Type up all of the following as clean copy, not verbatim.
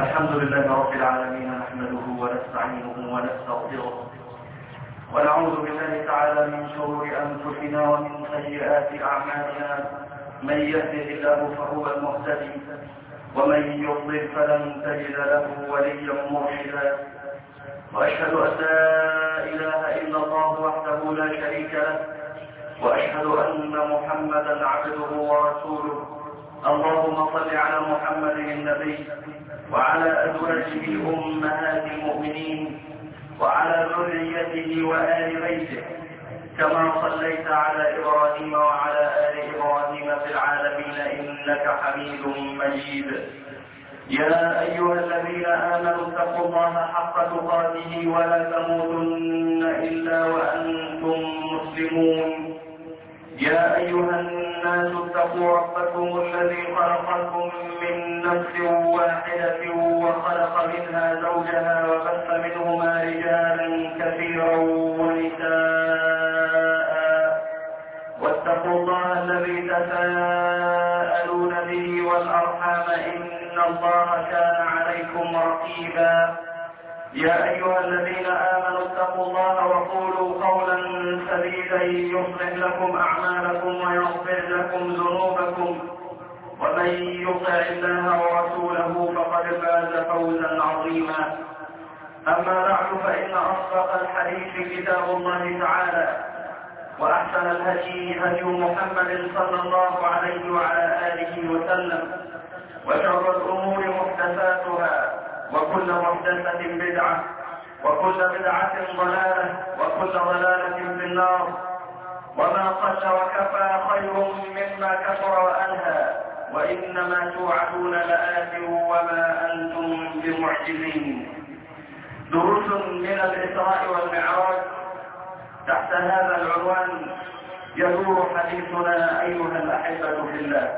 الحمد لله رب العالمين، نحمده ونستعينه ونستغفره ونعوذ بالله تعالى من شرور أنفسنا ومن سيئات أعمالنا. من يهده الله فهو المهتدي ومن يضلل فلن تجد له وليا مرشدا. وأشهد أن لا إله إلا الله وحده لا شريك له، وأشهد أن محمدا عبده ورسوله. اللهم صل على محمد النبي وعلى أزواجه أمهات المؤمنين وعلى ذريته وآل بيته، كما صليت على إبراهيم وعلى آل إبراهيم في العالمين إنك حميد مجيد. يا أيها الذين آمنوا اتقوا الله حق تقاته ولا تموتن إلا وأنتم مسلمون. يا أيها الناس اتقوا ربكم الذي خلقكم من نفس واحدة وخلق منها زوجها وبث منهما رجالا كثيرا ونساء، واتقوا الله الذي تساءلون به والأرحام إن الله كان عليكم رقيبا. يا أيها الذين آمنوا اتقوا الله وقولوا قولا سديدا يصلح لكم أعمالكم ويغفر لكم ذنوبكم، ومن يطع الله ورسوله فقد فاز فوزا عظيما. أما بعد، فإن أصدق الحديث كتاب الله تعالى، وأحسن الهدي هدي محمد صلى الله عليه وعلى آله وسلم، وشر الأمور محدثاتها، وكل محدثة بدعة، وكل بدعة ضلالة، وكل ضلالة في النار. وما قل وكفى خير مما كثر وألهى، وإنما توعدون لآت وما أنتم بمعجزين. دروس من الإسراء والمعراج تحت هذا العنوان يدور حديثنا أيها الأحبة في الله.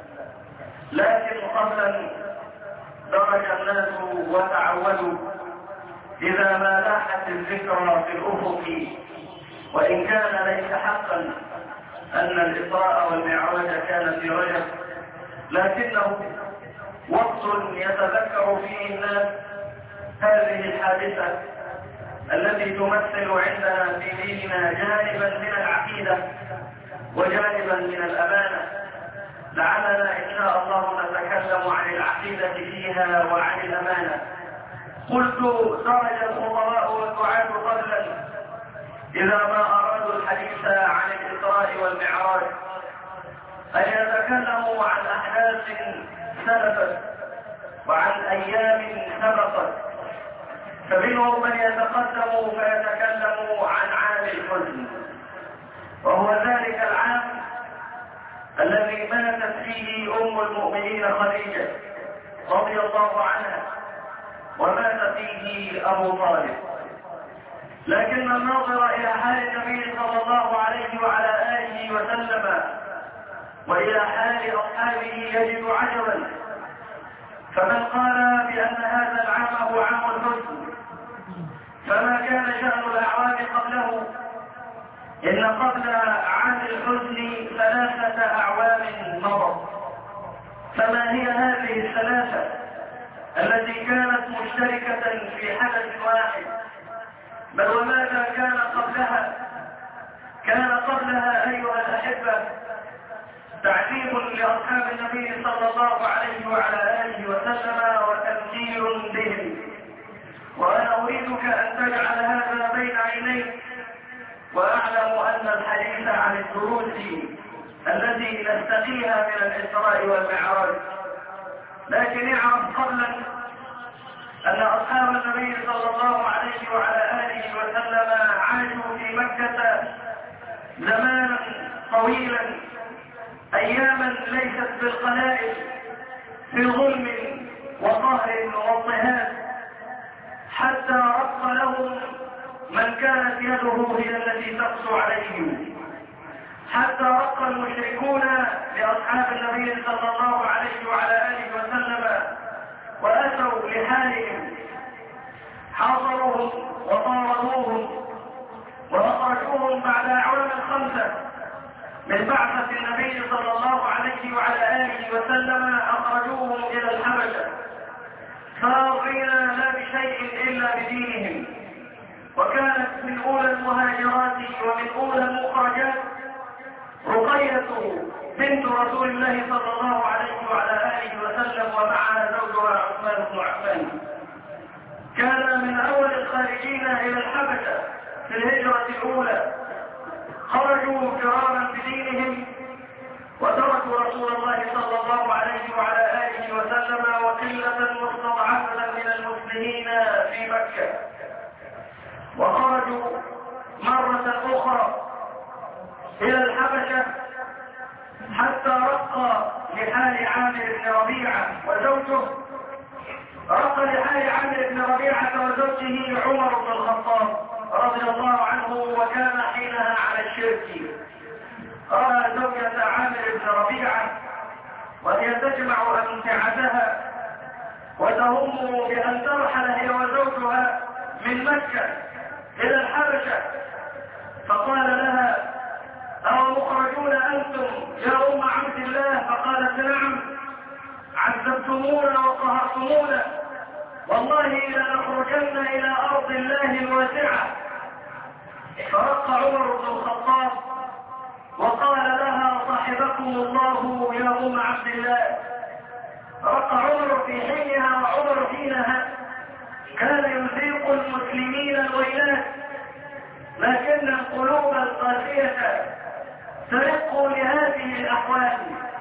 لكن قبل درج الناس وتعودوا إذا ما لاحت الذكرى في الأفق، وإن كان ليس حقا أن الإسراء والمعراج كان في رجب، لكنه وقت يتذكر فيه الناس هذه الحادثة التي تمثل عندنا في ديننا جانبا من العقيدة وجانبا من الأمانة. لعلنا إن شاء الله نتكلم عن العقيدة فيها وعن الأمانة. قلت درج الخطباء والدعاة قبلا إذا ما أرادوا الحديث عن الإسراء والمعراج أن يتكلموا عن أحداث سلفت وعن أيام سبقت، فمنهم من يتقدم فيتكلم عن عام الحزن، وهو ذلك العام الذي ماتت فيه أم المؤمنين خديجة رضي الله عنها، ومات فيه أبو طالب. لكن الناظر إلى حال النبي صلى الله عليه وعلى آله وسلم وإلى حال أصحابه يجد عجبا، فمن قال بأن هذا العام هو عام الحزن فما كان شأن الأعوام قبله؟ إن قبل عام الحزن 3 أعوام مضت، فما هي هذه الثلاثة التي كانت مشتركة في حدث واحد؟ بل وماذا كان قبلها؟ كان قبلها أيها الأحبة تعذيب لأصحاب النبي صلى الله عليه وعلى آله وسلم وتمثيل بهم. وأنا أريدك أن تجعل هذا بين عينيك، وأعلم أن الحديث عن الدروس التي نستقيها من الإسراء والمعراج. لكن اعرف قبلا أن أصحاب النبي صلى الله عليه وعلى آله وسلم عاشوا في مكة زمانا طويلا، أياما ليست بالقلائل، في ظلم وقهر واضطهاد، حتى رق لهم من كانت يده هي التي تقسو عليهم، حتى رق المشركون لأصحاب النبي صلى الله عليه وعلى آله وسلم وأتوا لحالهم، حاصروهم وطاردوهم وأخرجوهم بعد أعوام 5 من بعثة النبي صلى الله عليه وعلى آله وسلم، أخرجوهم إلى الحبشة. فاضين لا بشيء إلا بدينهم. وكانت من أولى المهاجرات ومن أولى المخرجات رقية بنت رسول الله صلى الله عليه وعلى آله وسلم، ومعها زوجها عثمان بن عفان. كان من أول الخارجين إلى الحبشة في الهجرة الأولى، خرجوا فرارا بدينهم وتركوا رسول الله صلى الله عليه وعلى آله وسلم وقلة مستضعفة من المسلمين في مكة، وخرجوا مرة أخرى إلى الحبشة حتى رقى لحال عامر بن ربيعة وزوجه، رقى لحال عامر بن ربيعة وزوجه عمر بن الخطاب رضي الله عنه، وكان حينها على الشرك. رأى زوجة عامر بن ربيعة وهي تجمع أمتعتها وتهم بأن ترحل هي وزوجها من مكة إلى الحبشة، فقال لها: أو مخرجون أنتم يا أم عبد الله؟ فقالت: نعم، عذبتمونا وقهرتمونا، والله لنخرجن إلى أرض الله الواسعة. فرق عمر بن الخطاب وقال لها: صاحبكم الله يا أم عبد الله. رق عمر في حينها، وعمر حينها كان يذيق المسلمين الويلات، لكن القلوب القاسية ترق لهذه الأحوال.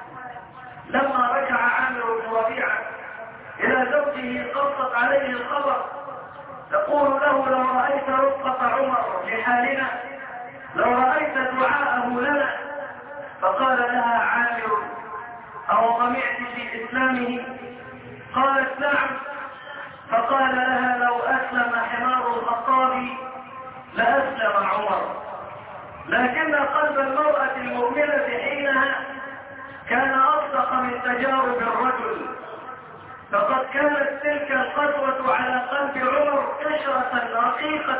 لما رجع عامر بن ربيعة إلى زوجه قصت عليه الخبر، تقول له: لو رأيت رفقة عمر لحالنا، لو رأيت دعاءه لنا. فقال لها عامر: أو طمعت في إسلامه؟ قالت: نعم. فقال لها: لو أسلم حمار الخطاب لأسلم عمر. لكن قلب المرأة المؤمنة حينها كان أصدق من تجارب الرجل، فقد كانت تلك القسوة على قلب عمر قشرة رقيقة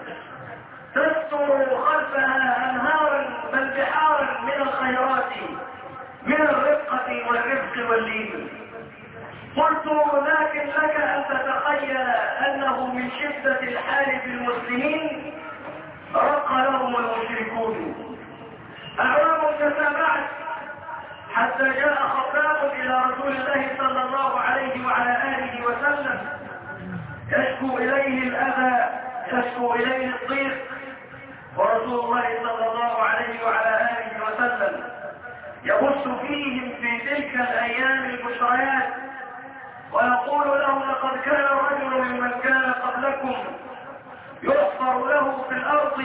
تستر خلفها أنهارا بل بحارا من الخيرات، من الرفقة والرفق واللين. قلت: لكن لك أن تتخيل أنه من شدة الحال بالمسلمين رق لهم المشركون. أعوام تتابعت حتى جاء خباب إلى رسول الله صلى الله عليه وعلى آله وسلم يشكو إليه الأذى، يشكو إليه الضيق، ورسول الله صلى الله عليه وعلى آله وسلم يبث فيهم في تلك الأيام البشريات ويقول لهم: لقد كان رجل ممن كان قبلكم يحفر له في الأرض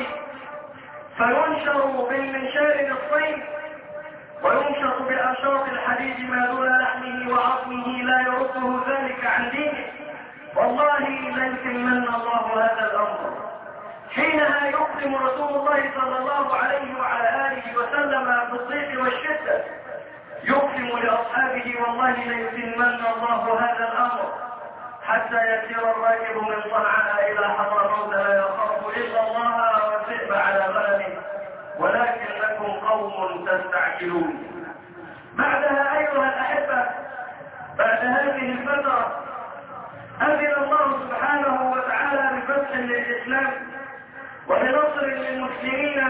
فينشر بالمنشار الصيد وينشط بأنشاط الحديد ما دون لحمه وعظمه، لا يرده ذلك عن دينه، والله ليتمن الله هذا الأمر. حينها يقدم رسول الله صلى الله عليه وعلى آله وسلم بالضيق والشدة، يقسم لأصحابه: والله ليتمن الله هذا الأمر، حتى يسير الراكب من صنعاء إلى حضرموت لا يخاف إلا الله والذئب على غنمه، ولكنكم قوم تستعجلون. بعدها أيها الأحبة، بعد هذه الفترة أذن الله سبحانه وتعالى بفتح للإسلام وبنصر للمسلمين،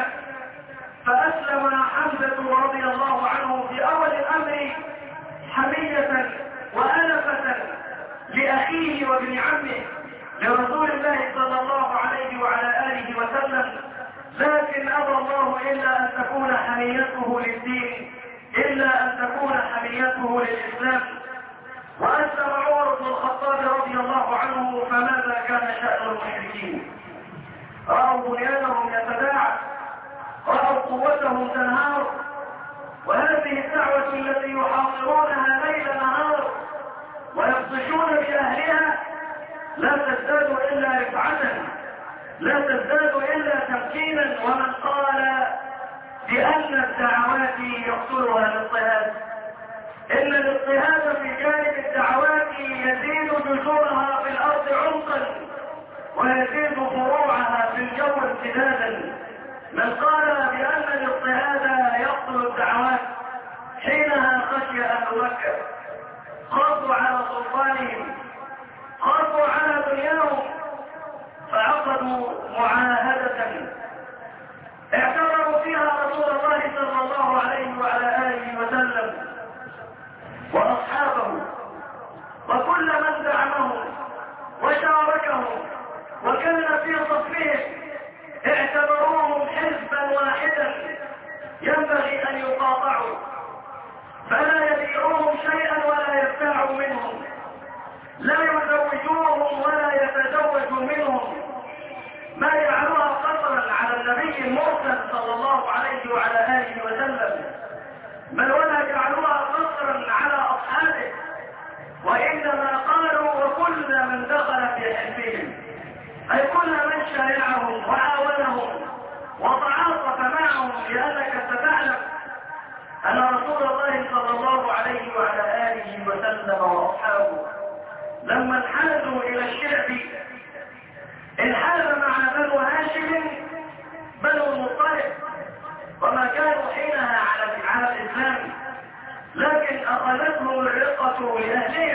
فأسلم حمزة رضي الله عنه في أول الأمر حمية وألفة لأخيه وابن عمه لرسول الله صلى الله عليه وعلى آله وسلم، لكن أبى الله إلا أن تكون حميته للدين، إلا أن تكون حميته للإسلام. وأسلم عمر بن الخطاب رضي الله عنه، فماذا كان شأن المشركين؟ رأوا بنيانهم يتداعى، رأوا قوتهم تنهار، وهذه الدعوة التي يحاصرونها ليل نهار ويبطشون بأهلها لا تزداد إلا رفعة، لا تزداد إلا تمكينا. ومن قال بأن الدعوات يقتلها الاضطهاد، إن الاضطهاد في جانب الدعوات يزيد جذورها في الأرض عمقا ويزيد فروعها في الجو امتدادا. من قال بأن الاضطهاد يقتل الدعوات حينها خشي أهل مكة، خافوا على سلطانهم، خافوا على دنياهم فعقدوا معاهدة اعتبروا فيها رسول الله صلى الله عليه وعلى آله وسلم وأصحابه وكل من دعمهم وشاركهم وكان في صفهم، اعتبروهم حزبا واحدا ينبغي أن يقاطعوا، فلا يبيعوهم شيئا ولا يبتاعوا منهم، لا يزوجوهم ولا يتزوجوا منهم، ما يجعلوها قصرا على النبي المرسل صلى الله عليه وعلى آله وسلم، بل ولا جعلوها قصرا على أصحابه، وإنما قالوا وكل من دخل في حزبهم، أي كل من شايعهم وعاونهم وتعاطف معهم، لأنك ستعلم أن رسول الله صلى الله عليه وعلى آله وسلم وأصحابه لما انحازوا إلى الشعب انحاز مع بنو هاشم بنو المطلب، وما كانوا حينها على الإسلام، لكن أخذتهم الرقة لأهلهم،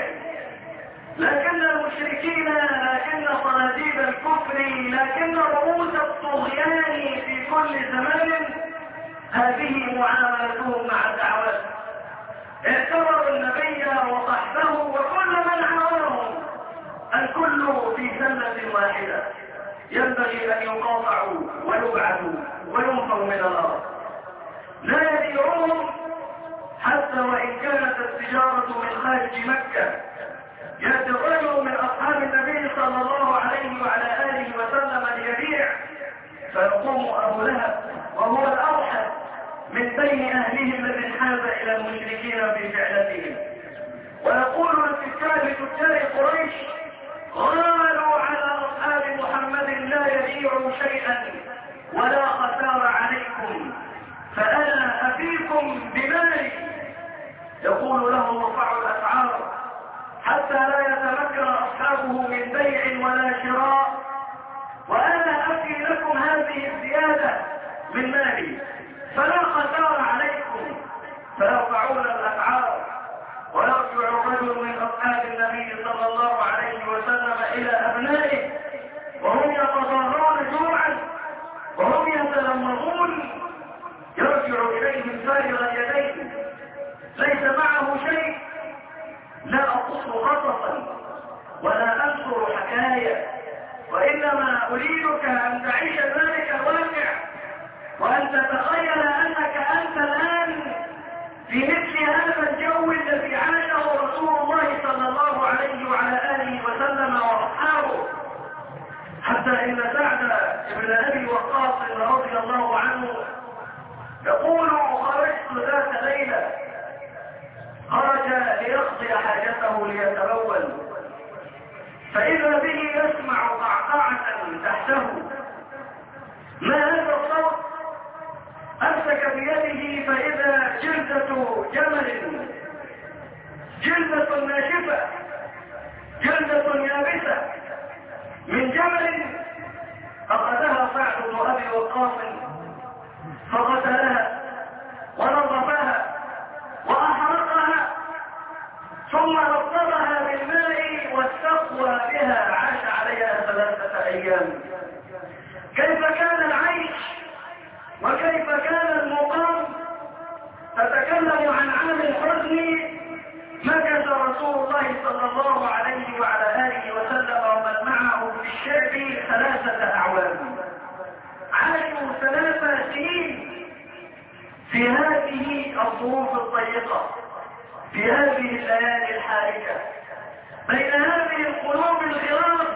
لكن المشركين، لكن صناديد الكفر، لكن رؤوس الطغيان في كل زمان هذه معاملتهم مع الدعوات. اعتبروا النبي وصحبه وكل من عاونهم الكل في سلة واحدة، ينبغي أن يقاطعوا ويبعدوا وينفوا من الأرض، لا يبيعوهم حتى وإن كانت التجارة من خارج مكة. يأتي الرجل من أصحاب النبي صلى الله عليه وعلى آله وسلم ليبيع، فيقوم أبو لهب وهو الأوحد من بين أهله الذي انحاز إلى المشركين في فعلتهم، ويقول لتجار قريش غالوا على أصحاب محمد لا يبيعوا شيئا ولا خسار عليكم، فأنا أفيكم بمالي. يقول لهم ارفعوا الأسعار حتى لا يتمكن أصحابه من بيع ولا شراء، وأنا أفي لكم هذه الزيادة من مالي فلا خسار عليكم، فيرفعون الأسعار. ويرجع الرجل من أصحاب النبي صلى الله عليه وسلم إلى أبنائه وهم يتضارون جوعا وهم يتلمضون، يرجع إليهم فارغ اليدين ليس معه شيء، لا أقص قصصا ولا أنشر حكاية، وإنما أريدك أن تعيش ذلك الواقع وأن تتخيل أنك أنت الآن في مثل هذا الجو الذي عاشه رسول الله صلى الله عليه وعلى آله وسلم وأصحابه، حتى إن سعد بن أبي وقاص رضي الله عنه يقول خرجت ذات ليلة، خرج ليقضي حاجته ليتبول، فإذا به يسمع قعقعة تحته، ما هذا الصوت؟ أمسك بيده فإذا جلدة جمل، جلدة ناشفة، جلدة يابسة من جمل، أخذها سعد بن أبي وقاص فغسلها ونظفها وأحرقها ثم رطبها بالماء واستقوى بها، عاش عليها 3 أيام. كيف كان العيش وكيف كان المقام؟ تتكلم عن عام الحزن مكث رسول الله صلى الله عليه وعلى آله وسلم ومن معه في الشعب 3 أعوام، عاشوا 3 سنين في هذه الظروف الضيقة، في هذه الليالي الحارجة، بين هذه القلوب الغراض،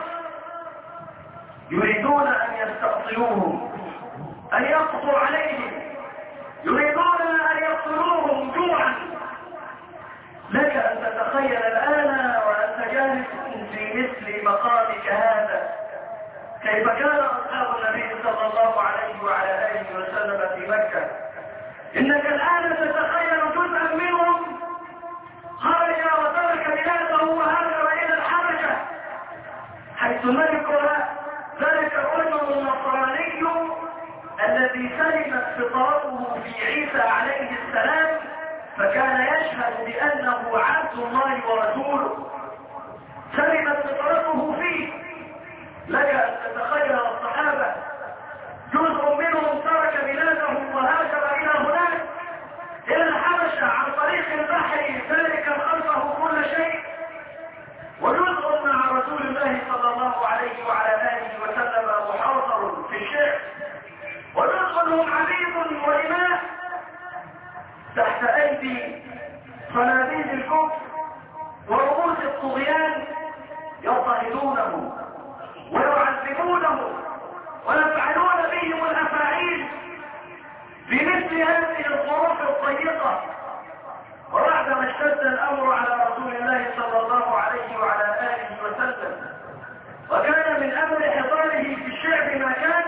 يريدون أن يستأصلوهم، أن يقضوا عليهم، يريدون أن يقتلوهم جوعا. لك أن تتخيل الآن وأنت جالس في مثل مقامك هذا كيف كان أصحاب النبي صلى الله عليه وعلى آله وسلم في مكة. إنك الآن تتخيل جزءا منهم خرج وترك بلاده وهاجر إلى الحبشة، حيث ملكها ذلك الرجل النصراني الذي سلمت فطرته في عيسى عليه السلام، فكان يشهد بأنه عبد الله ورسوله. سلمت فطرته فيه. لك أن تتخيل الصحابة جزء منهم ترك بلادهم وهاجر إلى هناك إلى الحبشة عن طريق البحر ذلك خلفه كل شيء، وجزء مع رسول الله صلى الله عليه وعلى آله وسلم محاصر في الشعب، وجزء هم عبيد وإماء تحت أيدي صناديد الكفر ورؤوس الطغيان يضطهدونه ويعذبونه ويفعلون بهم الأفاعيل في مثل هذه الظروف الضيقة. وبعدما اشتد الأمر على رسول الله صلى الله عليه وعلى آله وسلم وكان من أمر حضاره في الشعب ما كان،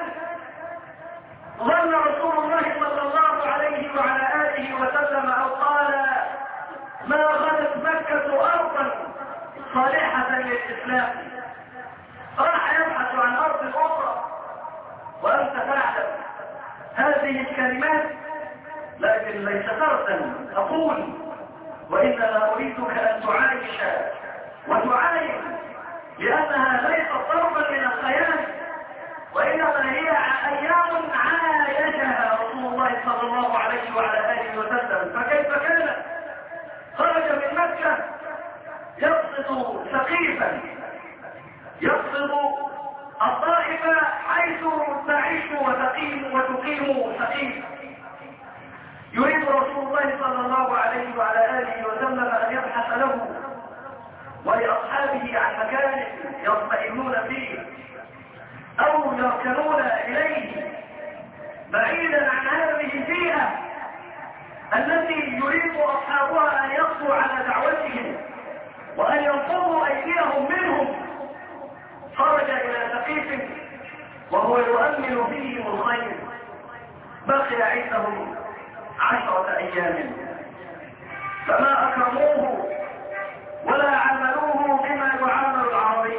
ظن رسول الله صلى الله عليه وعلى آله وسلم أو قال: ما غدت مكة أرضا صالحة للإسلام. راح يبحث عن أرض أخرى وأنت تعلم هذه الكلمات، لكن ليس فردا أقول، وإنما أريدك أن تعايش وتعاين، لأنها ليست ضربا من الخيال، وإنما هي أيام عايشها رسول الله صلى الله عليه وعلى آله وسلم. فكيف كان؟ خرج من مكة يقصد سقيفا، يقصد الطائف حيث تعيش وتقيم سقيف. يريد رسول الله صلى الله عليه وعلى آله وسلم أن يبحث له ولأصحابه عن مكان يطمئنون فيه أو يركنون إليه بعيدا عن هذه البيئة التي يريد أصحابها أن يقضوا على دعوتهم وأن ينفضوا أيديهم منهم. خرج إلى سقيف وهو يؤمل فيهم الخير. بقي عندهم 10 أيام فما أكرموه ولا عملوه بما يعامل العربي،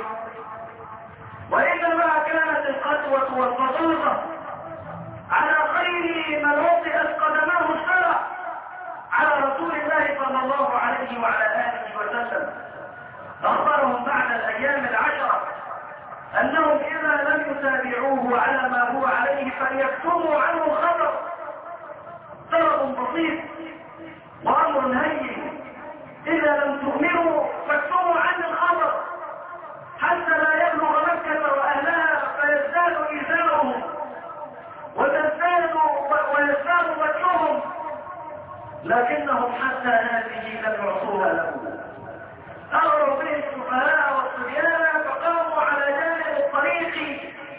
وإنما كانت القسوة والبساطة على خير من وطئت قدماه السرى على رسول الله صلى الله عليه وعلى آله وسلم. أخبرهم بعد الأيام 10 أنهم إذا لم يتابعوه على ما هو عليه فليكتموا عنه الخبر. سبب بسيط وأمر هين: إذا لم تؤمنوا فاكتموا عن الخبر حتى لا يبلغ مكة وأهلها فيزداد إيذاؤهم ويزداد وجههم، لكنهم حتى هذه لم يعطوها له. أمروا به السفهاء والصبيان فقاموا على جانب الطريق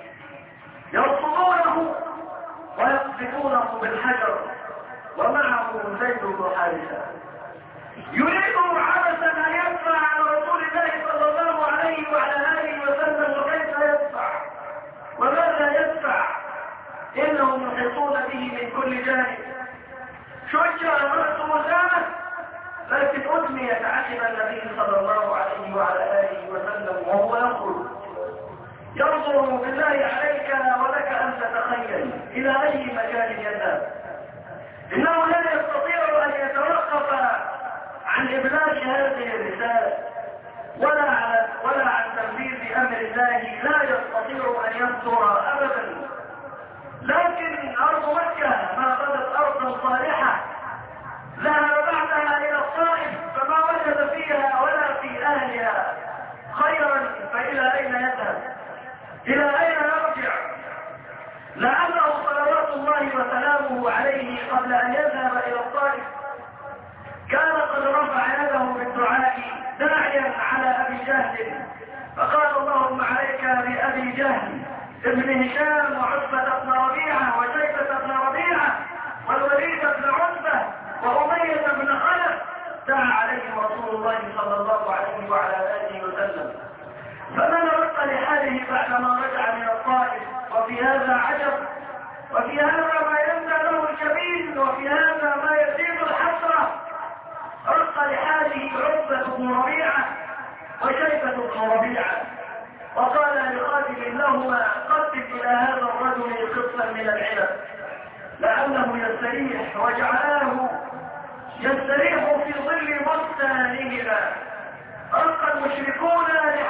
يرصدونه ويقذفونه بالحجر، ومعه زيد بن حارثة يريد عبثا أن يدفع عن رسول الله صلى الله عليه وعلى آله وسلم. وكيف يدفع وماذا يدفع؟ إنهم يحيطون به من كل جانب. شجع رأسه وسامه، لكن أدميت عقب النبي صلى الله عليه وعلى آله وسلم وهو يخرج ينظر بالله عليك ولك أن تتخيل إلى أي مكان يذهب. إنه لا يستطيع أن يتوقف عن إبلاغ هذه الرسالة ولا عن تنفيذ أمر الله، لا يستطيع أن ينصر أبدا. لكن أرض مكة ما بدت أرضا صالحة، ذهب بعدها إلى الطائف فما وجد فيها ولا في أهلها خيرا، فإلى أين يذهب؟ إلى أين يرجع؟ لعله صلوات الله وسلامه عليه قبل أن يذهب إلى الطائف كان قد رفع يده بالدعاء داعيا على أبي جهل، فقال: اللهم عليك بأبي جهل ابن هشام وعتبة بن ربيعة وشيبة بن ربيعة والوليد بن عتبة وأمية بن خلف. دعا عليهم رسول الله صلى الله عليه وعلى آله وسلم. فما نرد لحاله بعدما رجع من الطائف؟ وفي هذا عجب، وفي هذا ما يندى له الجبين، وفي هذا ما يزيد الحسرة. رد لحاله عتبة بن ربيعة وشيبة بن ربيعة وقال لخادم لهما: قدم إلى هذا الرجل قطفا من العنب لعله يستريح. وجعلاه يستريح في ظل بستانهما. ألقى المشركون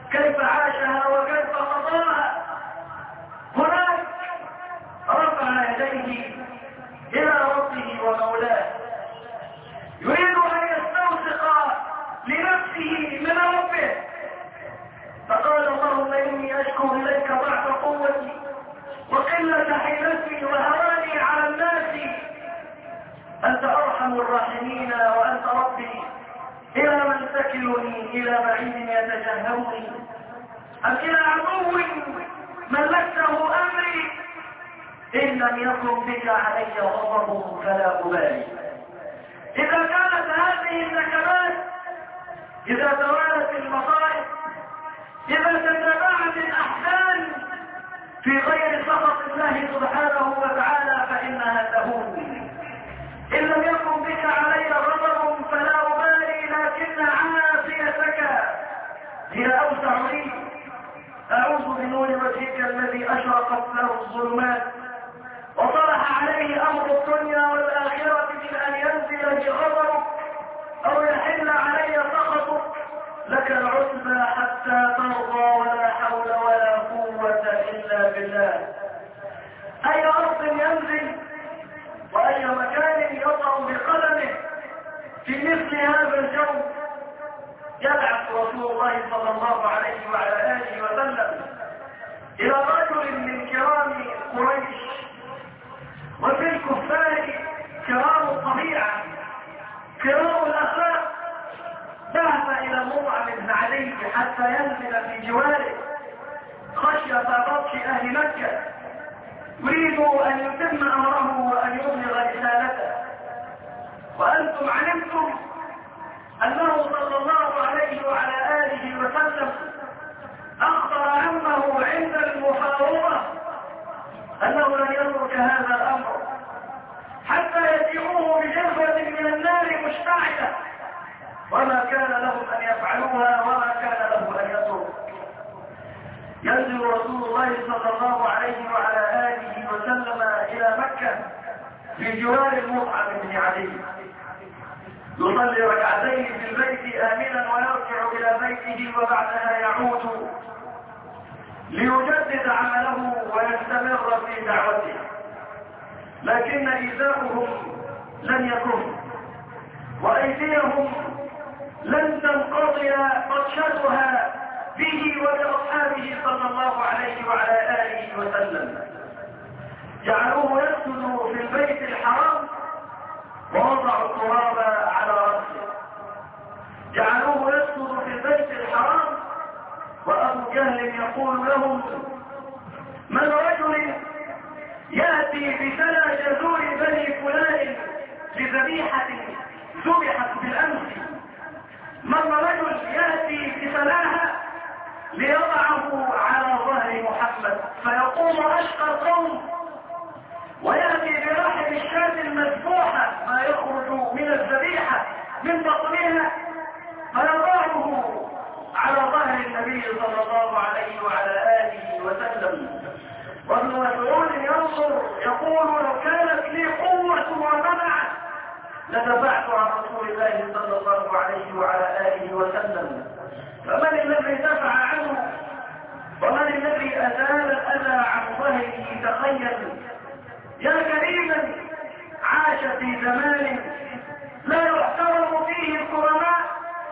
كيف عاشها وكيف قضاها. هناك رفع يديه إلى ربه ومولاه، يريد أن يستوثق لنفسه من ربه، فقال اللهم إني أشكو إليك ضعف قوتي وقلة حيلتي وهواني على الناس، أنت أرحم الراحمين وأنت ربي، إلى من تكلني؟ إلى بعيد يتجهمني أم إلى عدو ملكته أمري؟ إن لم يكن بك علي غضب فلا أبالي. إذا كانت هذه النكبات، إذا توالت المصائب، إذا تتابعت الأحزان في غير سخط الله سبحانه وتعالى فإنها تهون. إن لم يكن بك علي غضب فلا أبالي، لكن عافيتك هي أوسع لي. أعوذ بنور وجهك الذي أشرقت له الظلمات وطرح عليه أمر الدنيا والآخرة من أن ينزل لي غضبك أو يحل علي سخطك. لك العتبى حتى ترضى، ولا حول ولا قوة إلا بالله. أي أرض ينزل وأي مكان يضع بقدمه في مثل هذا الجو. يبعث رسول الله صلى الله عليه وعلى آله وسلم إلى رجل من كرام قريش، وفي الكفار كرام الطبيعة كرام الأخلاق، ذهب إلى مطعم بن علي حتى ينزل في جواره خشية بطش أهل مكة، يريد أن يتم أمره وأن يبلغ رسالته. وأنتم علمتم أنه صلى الله عليه وعلى آله وسلم أخبر عمه عند المفاوضة أنه لن يترك هذا الأمر حتى يجيئوه بجرفة من النار مشتعلة، وما كان لهم أن يفعلوها وما كان له أن يترك. ينزل رسول الله صلى الله عليه وعلى آله وسلم إلى مكة في جوار المطعم بن علي، يصلي ركعتين في البيت آمنا ويرجع إلى بيته، وبعدها يعود ليجدد عمله ويستمر في دعوته. لكن إيذاؤهم لن يكن، وأيديهم لن تنقضي بطشتها به وبأصحابه صلى الله عليه وعلى آله وسلم. جعلوه يسجد في البيت الحرام ووضعوا التراب على رأسه. جعلوه يسجد في البيت الحرام وأبو جهل يقول لهم: من رجل يأتي بسلى جذور بني فلان لذبيحة ذبحت بالأمس، من رجل يأتي بسلاها ليضعه على ظهر محمد فيقوم أشقى القوم، ويأتي برحم الشاة المذبوحة ما يخرج من الذبيحة من بطنها فيضعه على ظهر النبي صلى الله عليه وعلى آله وسلم. وابن مسعود ينظر يقول: لو كانت لي قوة ومنع لدفعت عن رسول الله صلى الله عليه وعلى آله وسلم. فمن الذي دفع عنه ومن الذي أزال الأذى عن ظهره؟ تخيل يا كريما عاش في زمان لا يحترم فيه الكرماء.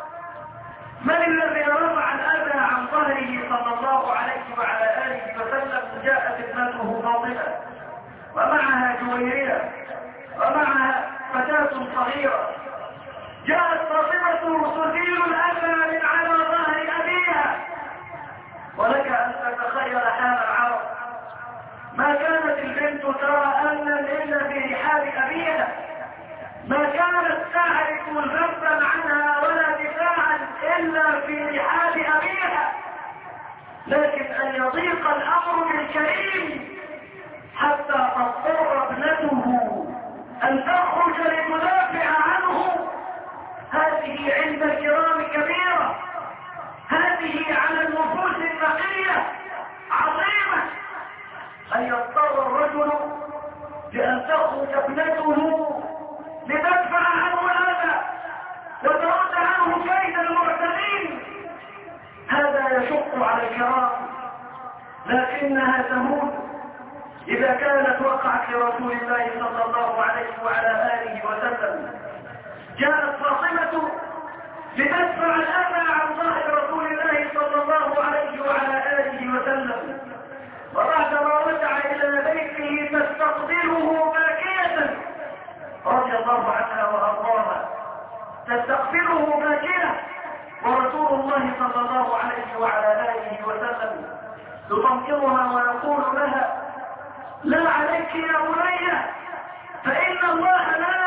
من الذي رفع الأذى عن ظهره صلى الله عليه وعلى آله وسلم؟ جاءت ابنته فاطمة ومعها جويرية ومعها فتاة صغيرة. جاءت فاطمة تزيل الأذى من على ظهر أبيها. ولك أن تتخيل حال العرب، ما كانت البنت ترى أمنا إلا في رحاب أبيها، ما كانت تعرف ذنبا عنها ولا دفاعا إلا في رحاب أبيها. لكن أن يضيق الأمر بالكريم حتى تضطر ابنته أن تخرج لتدافع عنه، هذه عند الكرام كبيرة، هذه على النفوس النقية عظيمة. أن يضطر الرجل لأن تخرج ابنته لتدفع عنه الأذى وترد عنه كيد المعتدين، هذا يشق على الكرام، لكنها تهون إذا كانت وقعت لرسول الله صلى الله عليه وعلى آله وسلم. كانت فاطمة لتدفع الأذى عن ظهر رسول الله صلى الله عليه وعلى آله وسلم، وبعدما رجع إلى بيته تستقبله باكية رضي الله عنها وأرضاها، تستقبله باكية، ورسول الله صلى الله عليه وعلى آله وسلم يطمئنها ويقول لها: لا عليك يا بني، فإن الله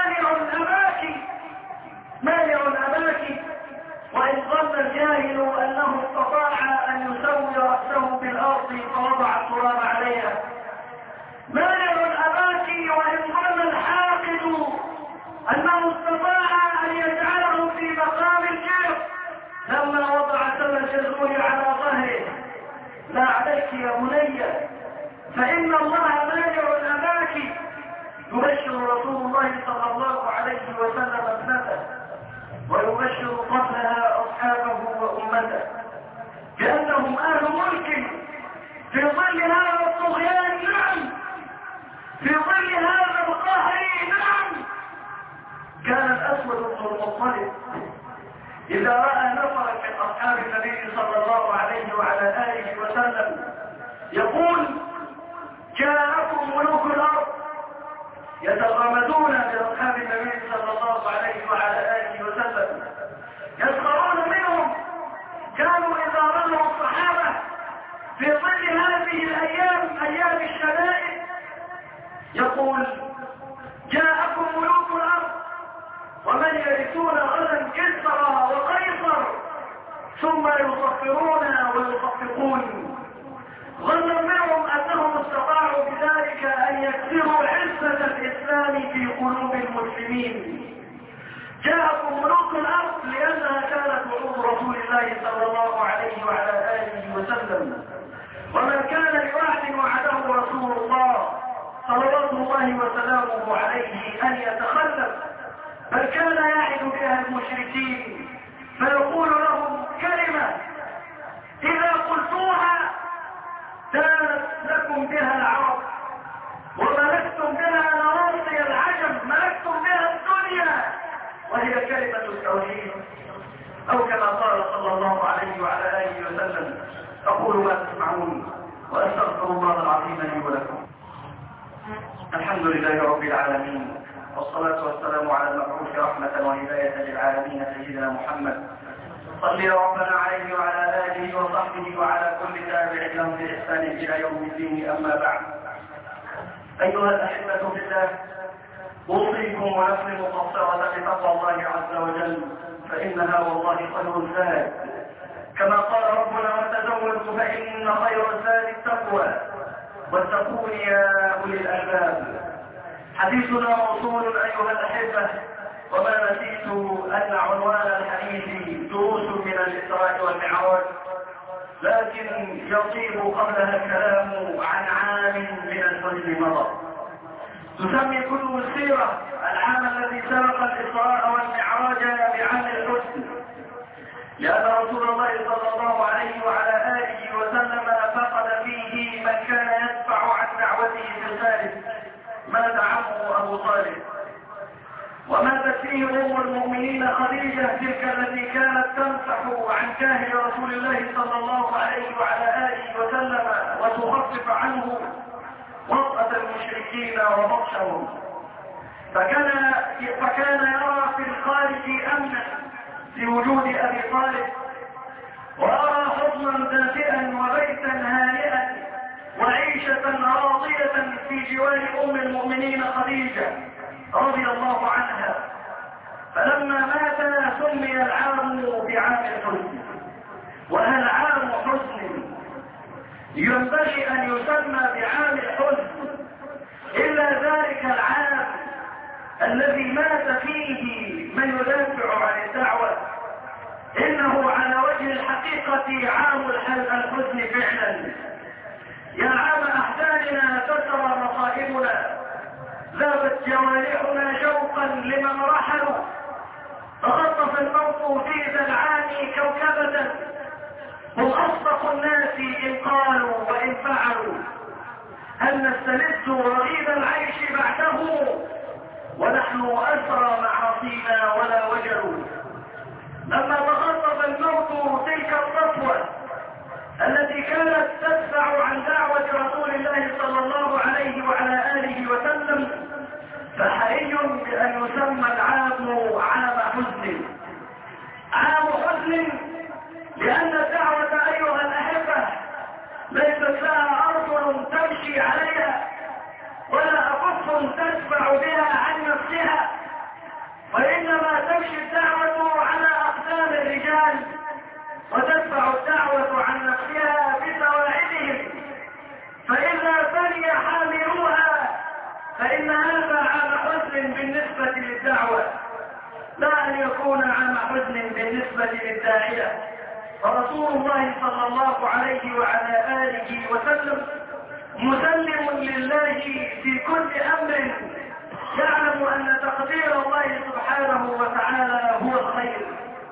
مانع أباك. وإن ظن الجاهل أنه استطاع أن يسوي رأسه بالأرض فوضع التراب عليها، مانع أباك. وإن ظن الحاقد أنه استطاع أن يجعله في مقام الجرح لما وضع سم الجزور على ظهره، لا عليك يا بني، فإن الله مانع أباك. يبشر رسول الله صلى الله عليه وسلم ابنته، ويبشر قبلها أصحابه وأمته بأنهم أهل ملك في ظل هذا الطغيان، نعم، في ظل هذا القهر، نعم. كان الأسود بن المطلب إذا رأى نفرا من أصحاب النبي صلى الله عليه وعلى آله وسلم يقول: جاءكم ملوك الأرض، يتغامدون بأصحاب النبي صلى الله عليه وعلى آله وسلم، يسخرون منهم. كانوا إذا رأوا الصحابة في ظل هذه الأيام، أيام الشدائد، يقول: جاءكم ملوك الأرض، ومن يرثون غدا كسرى وقيصر، ثم يصفرون ويصفقون. ظن منهم أنهم استطاعوا بذلك أن يكسروا عزة الإسلام في قلوب المسلمين. جاءكم ملوك الأرض لأنها كانت وعود رسول الله صلى الله عليه وعلى آله وسلم، وما كان لواحد وعده رسول الله صلوات الله وسلامه عليه أن يتخلف، بل كان يعد بها المشركين فيقول لهم كلمة إذا قلتوها كانت لكم بها العرب، وملكتم بها نواصي العجم، ملكتم بها الدنيا، وهي كلمة التوحيد، أو كما قال صلى الله عليه وعلى آله وسلم. أقول ما تسمعون وأستغفر الله العظيم لي ولكم. الحمد لله رب العالمين، والصلاة والسلام على المبعوث رحمة وهداية للعالمين سيدنا محمد. صل يا ربنا عليه وعلى آله وصحبه وعلى كل تابع لهم بإحسان إلى يوم الدين. أما بعد، أيها الأحبة في الله، أوصيكم ونفسي مقصرة بتقوى الله عز وجل، فإنها والله خير الزاد، كما قال ربنا: وتزودوا فإن خير الزاد التقوى، واتقون يا أولي الألباب. حديثنا موصول أيها الأحبة، وما نسيت أن عنوان الحديث دروس من الإسراء والمعراج، لكن يطيب قبلها الكلام عن عام من الحزن مضى. تسمي كتب السيرة العام الذي سبق الإسراء والمعراج بعام الحزن، لأن رسول الله صلى الله عليه وعلى آله وسلم فقد فيه من كان يدفع عن دعوته في الثالث، مات عمه أبو طالب، وماتت فيه أم المؤمنين خديجة، تلك التي كانت تمسح عن كاهل رسول الله صلى الله عليه وعلى آله وسلم وتخفف عنه وطأة المشركين وبطشهم. فكان يرى في الخارج أمنا لوجود أبي طالب، وأرى حضنا دافئا وبيتا هانئا وعيشة راضية في جوار أم المؤمنين خديجة رضي الله عنها. فلما مات سمي العام بعام الحزن. وهل عام حزن ينبغي أن يسمى بعام الحزن إلا ذلك العام الذي مات فيه من يدافع عن الدعوة؟ إنه على وجه الحقيقة عام الحزن فعلا. يا عام أحزاننا تسرى مصائبنا، ذابت جوارحنا شوقا لمن رحلوا، تخطف الموت في ذا العام كوكبة، هم أصبح التي إن قالوا وإن فعلوا هل نستلذ رغيد العيش بعده ونحن أسرى معاصينا ولا وجلوا. لما تخطف الموت تلك الصفوة التي كانت تدفع عن دعوة رسول الله صلى الله عليه وعلى آله وسلم، فحري بأن يسمى العام عام حزن. عام حزن لأن الدعوة أيها الأحبة ليست لها أرجل تمشي عليها ولا أكف تدفع بها عن نفسها، وإنما تمشي الدعوة على أقدام الرجال وتدفع الدعوة عن نفسها بسواعدهم، فإذا بني حاملوها فإن هذا عام حزن بالنسبة للدعوة، لا أن يكون عام حزن بالنسبة للداعية. فرسول الله صلى الله عليه وعلى آله وسلم مسلم لله في كل أمر، يعلم أن تقدير الله سبحانه وتعالى هو الخير،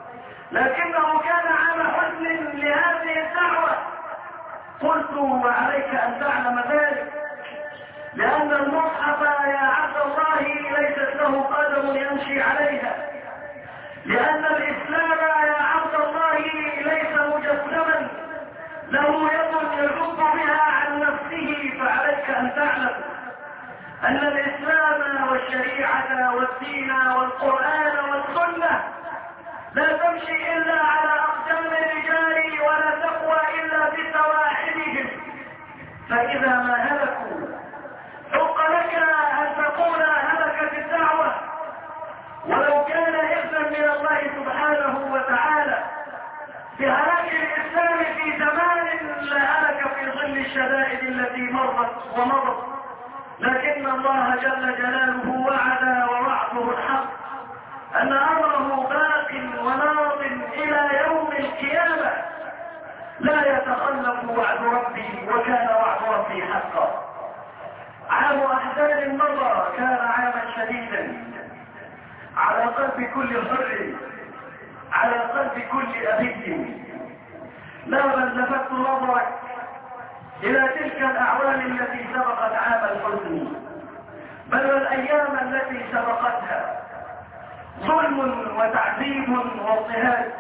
لكنه كان عام حزن لهذه الدعوة. قلت وعليك أن تعلم ذلك، لأن المصحف يا عبد الله ليست له قدم يمشي عليها، لأن الإسلام يا عبد الله ليس مجسما له يد يجب بها عن نفسه. فعليك أن تعلم أن الإسلام والشريعة والدين والقرآن والسنة لا تمشي إلا على أقدام الرجال ولا تقوى إلا بسواحلهم، فإذا ما هلكوا حق لك أن تقول هلكت الدعوة، ولو كان إذنا من الله سبحانه وتعالى بهلاك الإسلام في زمان لهلك في ظل الشدائد التي مرت ومضت، لكن الله جل جلاله وعد ووعده الحق أن أمره باق وناض إلى يوم القيامة، لا يتخلف وعد ربي وكان وعد ربي حقا. عام أحزان مضى كان عاما شديدا على قلب كل حر، على قلب كل أبي. لا بل لفت نظرك إلى تلك الأعوام التي سبقت عام الحزن، بل والأيام التي سبقتها، ظلم وتعذيب واضطهاد،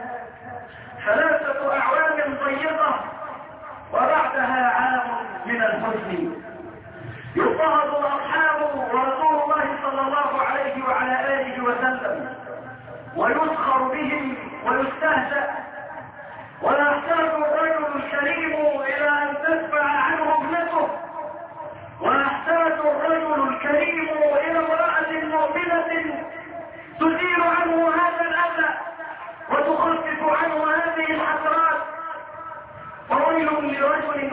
3 أعوام ضيقة وبعدها عام من الحزن. يضطهد الأصحاب ورسول الله صلى الله عليه وعلى آله وسلم ويسخر بهم ويستهزأ، ولا يحتاج الرجل الكريم إلى أن تدفع عنه ابنته، ويحتاج الرجل الكريم إلى امرأة مؤمنة تزيل عنه هذا الأذى وتخفف عنه هذه الحسرات. وويل لرجل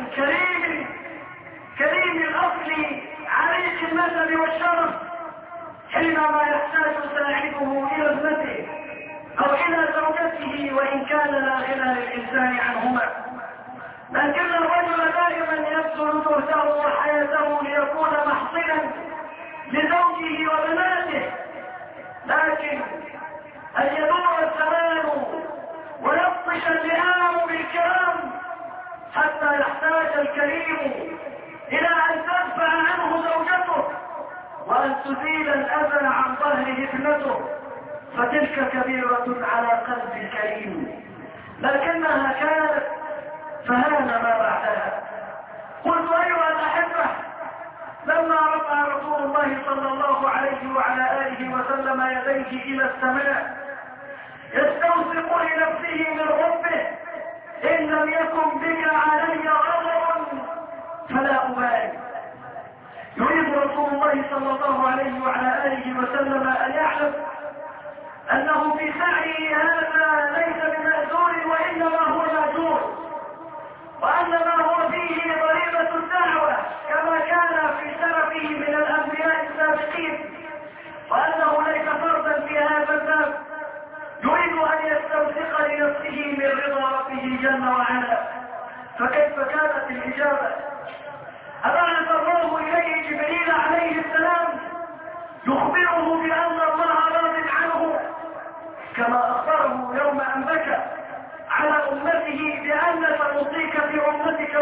كريم الأصل عريق النسب والشرف حينما يحتاج ساعده إلى ابنته أو إلى زوجته، وإن كان لا غنى للإنسان عنهما، لكن الرجل دائما يبذل جهده وحياته ليكون محصنا لزوجه وبناته، لكن أن يدور الزمان ويبطش اللئام بالكرام حتى يحتاج الكريم إلى أن تدفع عنه زوجته وأن تزيل الأذى عن ظهره ابنته، فتلك كبيرة على قلب الكريم، لكنها كانت فهان ما بعدها. قلت أيها الأحبة، لما رفع رسول الله صلى الله عليه وعلى آله وسلم يديه إلى السماء يستوثق لنفسه من ربه: إن لم يكن بك علي غضب فلا أبالي. يريد رسول الله صلى الله عليه وعلى آله وسلم أن يعلم أنه في سعيه هذا ليس بمأزور وإنما هو مأجور، وأن ما هو فيه ضريبة الدعوة كما كان في سلفه من الأنبياء السابقين، وأنه ليس فردا في هذا الباب. يريد أن يستوثق لنفسه من رضا ربه جل وعلا. فكيف كانت الإجابة؟ أبعث الله إليه جبريل عليه السلام يخبره بأن الله راض عنه، كما أخبره يوم أن بكى على أمته بأن سنعطيك في أمتك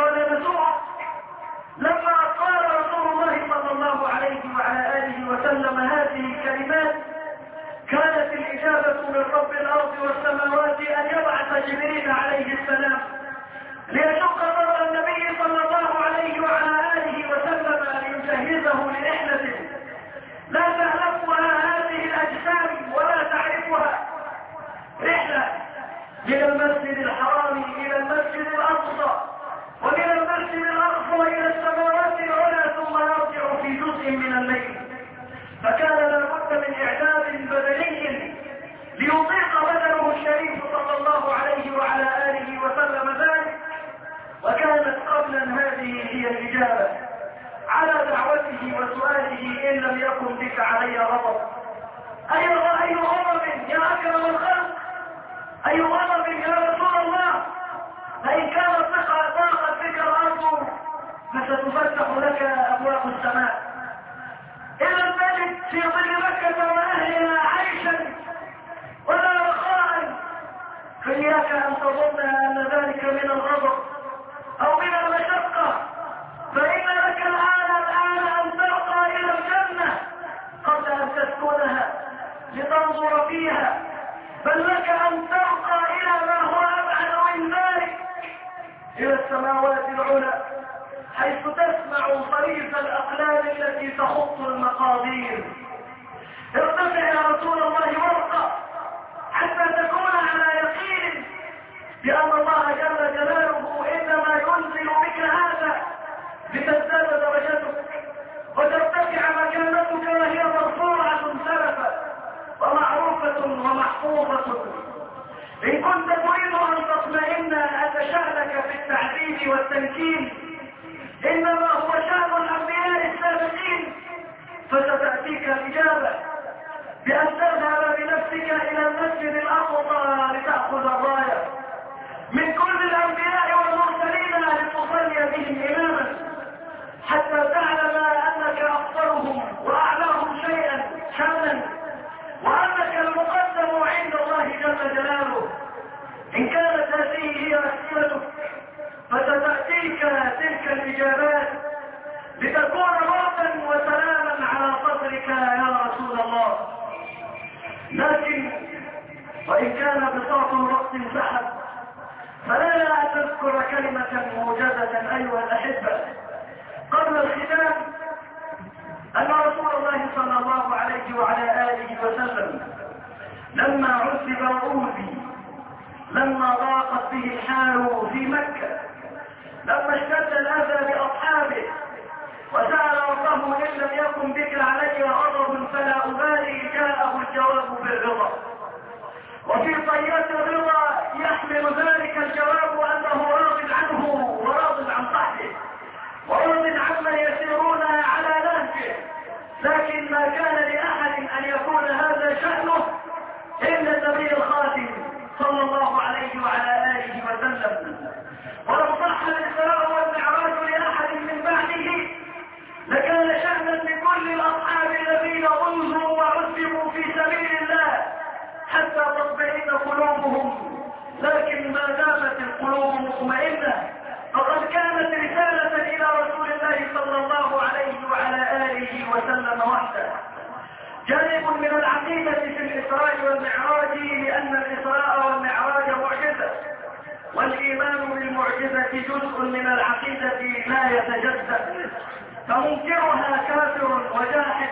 أكرم الخلق، أي غضب يا رسول الله، فإن كانت ضاقت بك الأرض فستفتح لك أبواب السماء. إذا تجد في ظل مكة وأهلها عيشا ولا رخاء، فإياك أن تظن أن ذلك من الغضب أو من المشقة، فإن لك الآن أن ترقى إلى الجنة قبل أن تسكنها لتنظر فيها، بل لك أن ترقى إلى ما هو أبعد من ذلك، إلى السماوات العلى، حيث تسمع صريف الأقلام التي تخط المقادير. ارتفع يا رسول الله وارقى حتى تكون على يقين بأن الله جل جلاله إنما ينزل بك هذا لتزداد درجتك وترتفع مكانتك، وهي مرفوعة سلفا ومعروفة ومحفوظة. إن كنت تريد أن تطمئن أن شأنك في التعذيب والتنكيل إنما هو شأن الأنبياء السابقين، فستأتيك الإجابة بأن تذهب بنفسك إلى المسجد الأقصى لتأخذ الراية من كل الأنبياء والمرسلين لتصلي بهم إماما، حتى تعلم أنك أفضلهم وأعلاهم شأنا، وأنك المقدم عند الله جل جلاله. إن كانت هذه هي أسئلتك فستأتيك تلك الإجابات لتكون موتا وسلاما على صدرك يا رسول الله. لكن وإن كان بساط الوقت انسحب، فلا تذكر كلمة موجزة أيها الأحبة قبل الختام، أن رسول الله صلى الله عليه وعلى آله وسلم لما عذب وأوذي، لما ضاقت به الحال في مكة، لما اشتد الأذى بأصحابه وسأل ربه إن لم يكن بك علي غضب فلا أبالي، جاءه الجواب بالرضا. وفي طيات الرضا يحمل ذلك الجواب أنه راض عنه وراض عن صحبه وراض عمن يسيرون على نهجه، لكن ما كان لأحد أن يكون هذا شأنه إلا النبي الخاتم صلى الله عليه وعلى آله وسلم. ولو صح الإسراء والمعراج لأحد من بعده لكان شأنا لكل الأصحاب الذين أنزلوا وعذبوا في سبيل الله حتى تطمئن قلوبهم، لكن ما دامت القلوب مطمئنة فقد كانت رسالة إلى رسول الله صلى الله عليه وعلى آله وسلم وحده. جانب من العقيدة في الإسراء والمعراج لأن الإسراء والمعراج معجزة، والإيمان بالمعجزة جزء من العقيدة لا يتجدد، فمنكرها كافر وجاحد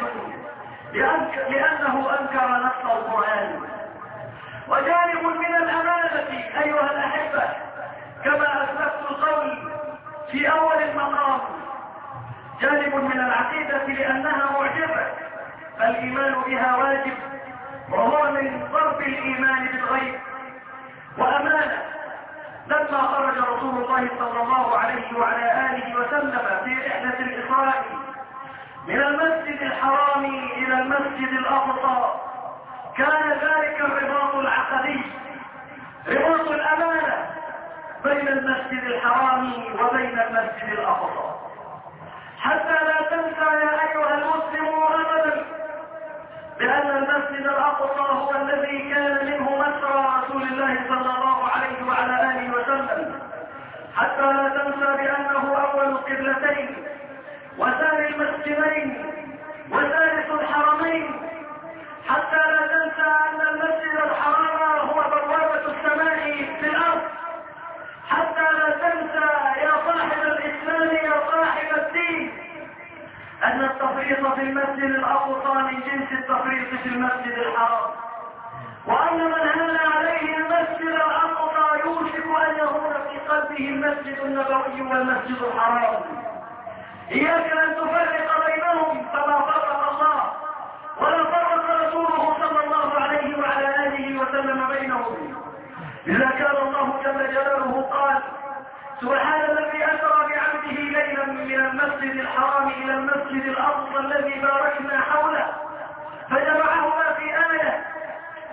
لأنه أنكر نص القرآن. وجانب من الأمانة أيها الأحبة كما أسلفت القول في أول المقام، جانب من العقيدة لأنها معجزة فالإيمان بها واجب، وهو من ضرب الإيمان بالغيب. وأمانة لما خرج رسول الله صلى الله عليه وعلى آله وسلم في رحلة الإسراء من المسجد الحرام إلى المسجد الأقصى، كان ذلك الرباط العقدي، رباط الأمانة بين المسجد الحرام وبين المسجد الأقصى، حتى لا تنسى يا أيها المسلمون أبدا بأن المسجد الأقصى هو الذي كان منه مسرى رسول الله صلى الله عليه وعلى آله وسلم، حتى لا تنسى بأنه أول القبلتين وثاني المسجدين وثالث الحرمين، حتى لا تنسى أن المسجد الحرام هو بوابة السماء في الأرض، حتى لا تنسى يا صاحب الإسلام يا صاحب الدين أن التفريط في المسجد الأقصى من جنس التفريط في المسجد الحرام، وأن من هان عليه المسجد الأقصى يوشك أن يهون في قلبه المسجد النبوي والمسجد الحرام. إياك أن تفرق بينهم فما فرق الله ولا فرق رسوله صلى الله عليه وعلى آله وسلم بينهم. إذا كان الله جل جلاله قال سبحان الذي أسرى بعبده ليلا من المسجد الحرام إلى المسجد الأقصى الذي باركنا حوله، فجمعهما في آية،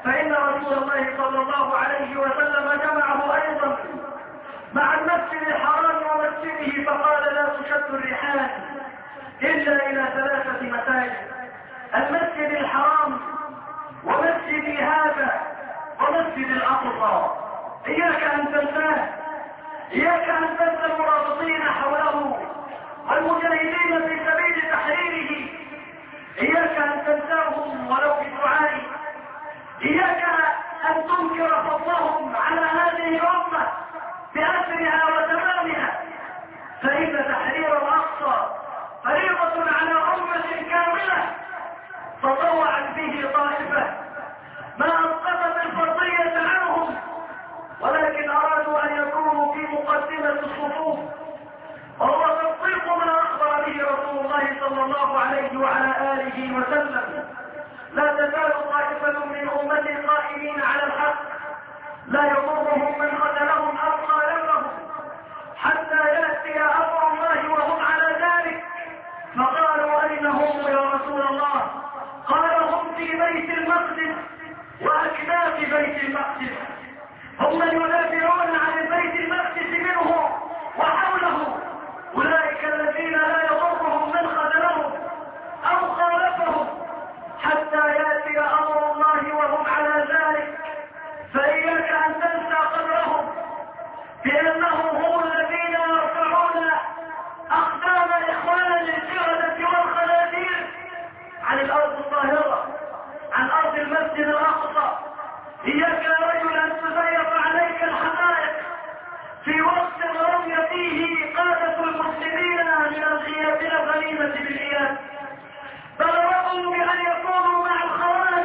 فإن رسول الله صلى الله عليه وسلم جمعه أيضا مع المسجد الحرام ومسجده، فقال لا تشد الرحال إلا إلى 3 مساجد: المسجد الحرام ومسجدي هذا ومسجد الأقصى. إياك أن تنساه، إياك أن تنسى المرابطين حوله والمجاهدين في سبيل تحريره، إياك أن تنساهم ولو بالدعاء، إياك أن تنكر فضلهم على هذه الأمة بأسرها وتمامها، فإن تحرير الأقصى فريضة على أمة كاملة تطوعت به طائفة ما أسقطت الفرضية عنهم، ولكن أرادوا أن يكونوا في مقدمة الصفوف، وهو تصديق ما أخبر به رسول الله صلى الله عليه وعلى آله وسلم: لا تزال طائفة من أمتي قائمين على الحق لا يضرهم من خذلهم أو خالفهم حتى يأتي أمر الله وهم على ذلك. فقالوا: أين هم يا رسول الله؟ قال: هم في بيت المقدس وأكناف بيت المقدس، هم من يدافعون عن البيت المقدس منه وحوله، أولئك الذين لا يضرهم من خذلهم أو خالفهم حتى يأتي أمر الله وهم على ذلك. فإياك أن تنسى قدرهم بأنهم هم الذين يرفعون أقدام إخوان القردة والخنازير عن الأرض الطاهرة، عن أرض المسجد الأقصى. إياك يا رجل أن تزيف عليك الحقائق في وقت رمي فيه قادة المسلمين من الغنيمة بالإياد، بل رضوا بأن يكونوا مع الخوارج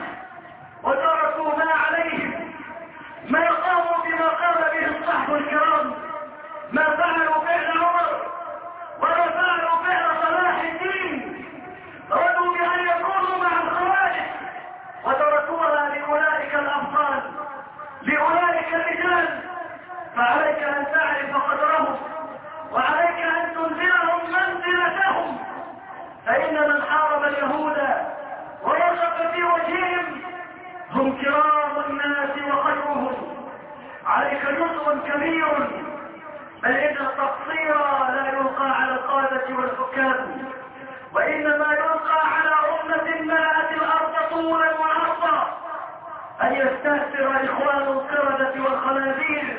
وتركوا ما عليهم، ما قاموا بما قام به الصحب الكرام، ما فعلوا فعل عمر ولا فعلوا فعل صلاح الدين، رضوا بأن يكونوا مع الخوارج وتركوها لأولئك الأبطال، لأولئك الرجال. فعليك أن تعرف قدرهم وعليك أن تنزلهم منزلتهم، فإن من حارب اليهود ورشق في وجههم هم كرام الناس وخيرهم. عليك جزء كبير، بل إن التقصير لا يلقى على القادة والحكام، وإنما يلقى على أمة ملأت الأرض طولا وعرضا، أن يستأثر إخوان القردة والخنازير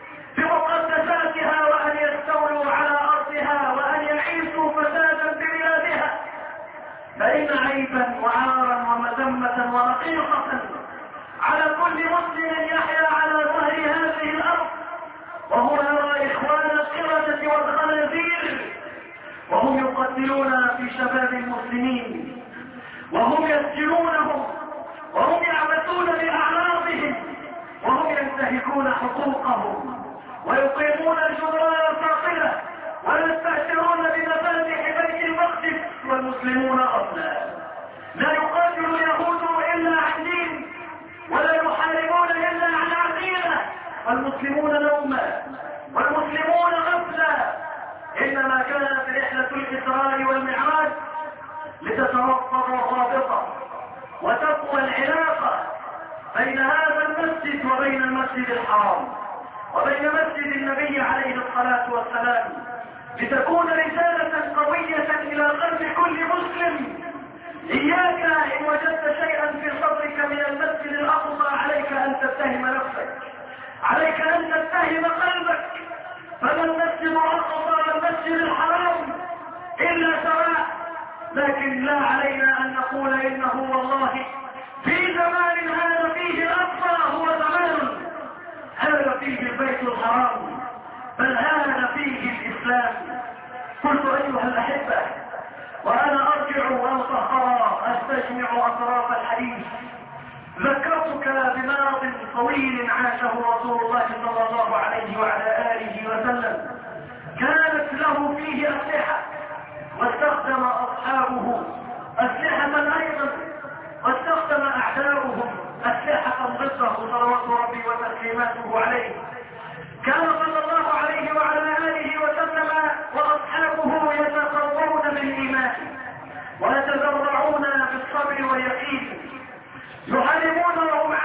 بمقدساتها وأن يستولوا على أرضها وأن يعيشوا فسادا ببلادها. فإن عيبا وعارا ومذمة ونقيصة على كل مسلم يحيا على ظهر هذه الأرض وهو يرى إخوان القردة والخنازير وهم يقتلون في شباب المسلمين، وهم يسجنونهم، وهم يعبثون بأعراضهم، وهم ينتهكون حقوقهم ويقيمون الجدران الفاصلة ويستأثرون بمفاتح بيت المقدس، والمسلمون غفلا. لا يقاتل اليهود إلا عن دين، ولا يحاربون إلا عن عقيدة، والمسلمون نوما والمسلمون غفلا. إنما كانت رحلة الإسراء والمعراج لتتوفر الرابطة وتقوى العلاقة بين هذا المسجد وبين المسجد الحرام وبين مسجد النبي عليه الصلاة والسلام، لتكون رسالة قوية إلى قلب كل مسلم. إياك إن وجدت شيئا في صدرك من المسجد الأقصى عليك أن تتهم نفسك، عليك أن تتهم قلبك، فما المسجد الأقصى والمسجد الحرام إلا سواء. لكن لا علينا أن نقول إنه والله في زمان هذا فيه الأقصى هو زمان هذا فيه البيت الحرام، بل هذا فيه الإسلام. قلت أيها الأحبة وأنا أرجع وأطهر أستجمع أطراف الحديث، ذكرتك بماض طويل عاشه رسول الله صلى الله عليه وعلى آله وسلم، كانت له فيه أسلحة واستخدم أصحابه أسلحة أيضا، واستخدم أعداؤهم أسلحة ضده صلوات ربي وتسليماته عليه. كان صلى الله عليه وعلى آله وسلم وأصحابه يتقوون بالإيمان ويتزرعون بالصبر واليقين، يعلمون وهم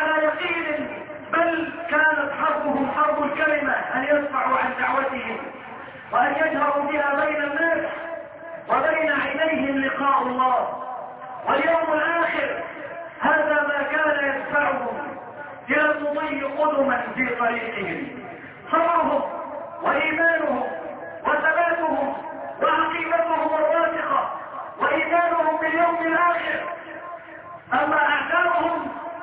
دعوتهم وأن يجهروا بها بين الناس وبين عينيهم لقاء الله واليوم الآخر. هذا ما كان يدفعهم إلى المضي قدما في طريقهم، صبرهم وإيمانهم وثباتهم وعقيدتهم الراسخة وإيمانهم باليوم الآخر. أما أعداؤهم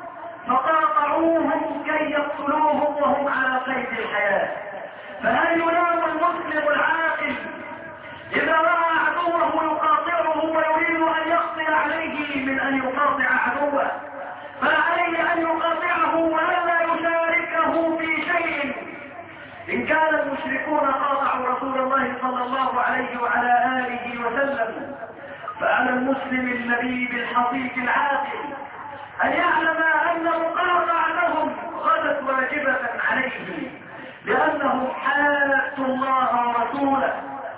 فقاطعوهم كي يقتلوهم وهم على قيد الحياة. فهل يلام المسلم العاقل إذا رأى عدوه يقاطعه ويريد أن يقضي عليه من أن يقاطع عدوه؟ فعليه أن يقاطعه ولا يشاركه في شيء. إن كان المشركون قاطعوا رسول الله صلى الله عليه وعلى آله وسلم، فعلى المسلم اللبيب الحقيق العاقل أن يعلم أن مقاطعتهم غدت واجبة عليه، لأنهم حادوا الله ورسوله،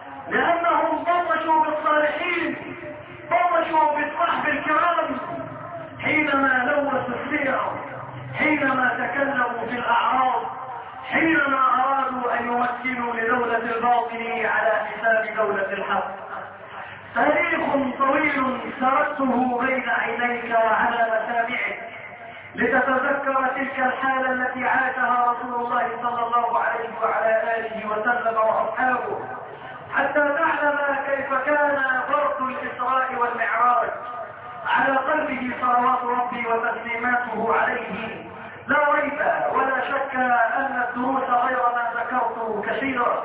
لأنهم بطشوا بالصالحين، بطشوا بالصحب الكرام حينما لوثوا السير، حينما تكلموا في الأعراض، حينما أرادوا أن يمكنوا لدولة الباطل على حساب دولة الحق. تاريخ طويل سردته بين عينيك وعلى مسامعك لتتذكر تلك الحالة التي عاشها رسول الله صلى الله عليه وعلى آله وسلم وأصحابه، حتى تعلم كيف كان فرض الإسراء والمعراج على قلبه صلوات ربي وتسليماته عليه. لا ريب ولا شك أن الدروس غير ما ذكرت كثيرا،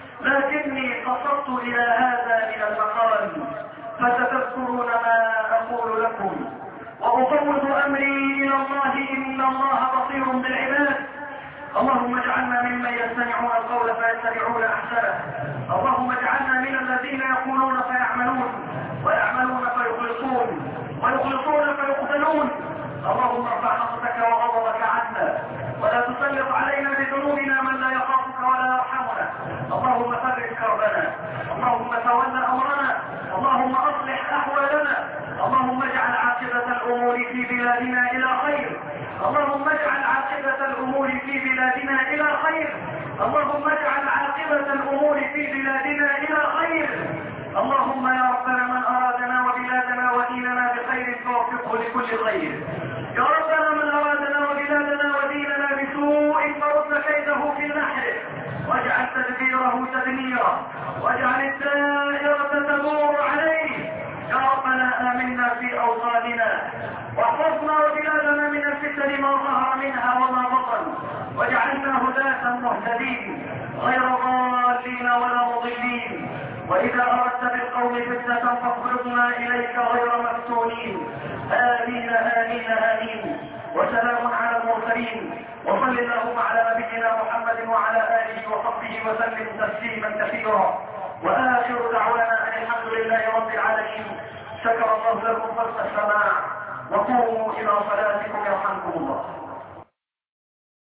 لكني قصدت إلى هذا من المقال، فستذكرون ما أقول لكم وأفوض أمري إلى الله، إن الله بصير بالعباد. اللهم اجعلنا ممن يستمعون القول فيتبعون أحسنه. اللهم اجعلنا من الذين يقولون فيعملون، ويعملون فيخلصون، ويخلصون فيقتلون. اللهم ارفع نصرك وغضبك عنا، ولا تسلط علينا بذنوبنا من لا يخافك ولا يرحمنا. اللهم فرج كربنا، اللهم تولى امرنا، اللهم اصلح احوالنا، اللهم اجعل عاقبة الامور في بلادنا الى خير، اللهم اجعل عاقبة الامور في بلادنا الى خير، اللهم اجعل عاقبة الامور في بلادنا الى خير. اللهم يا ربنا من ارادنا وبلادنا وديننا بخير فوفقه لكل خير. يا ربنا من ارادنا وبلادنا وديننا بسوء فرد كيده في نحره، واجعل تدبيره تدميرا، واجعل الدائرة تدور عليه. يا ربنا آمنا في أوطاننا، واحفظنا وبلادنا من الفتن ما ظهر منها وما بطن، واجعلنا هداة مهتدين غير ضالين ولا مضلين. وإذا أردت بالقوم فتنة فاقبضنا إليك غير مفتونين. آمين آمين آمين. وسلام على المرسلين، وصل اللهم على نبينا محمد وعلى آله وصحبه وسلم تسليما كثيرا. وآخر دعوانا أن الحمد لله رب العالمين. شكر الله لكم حسن السماع، وقوموا إلى صلاتكم يرحمكم الله.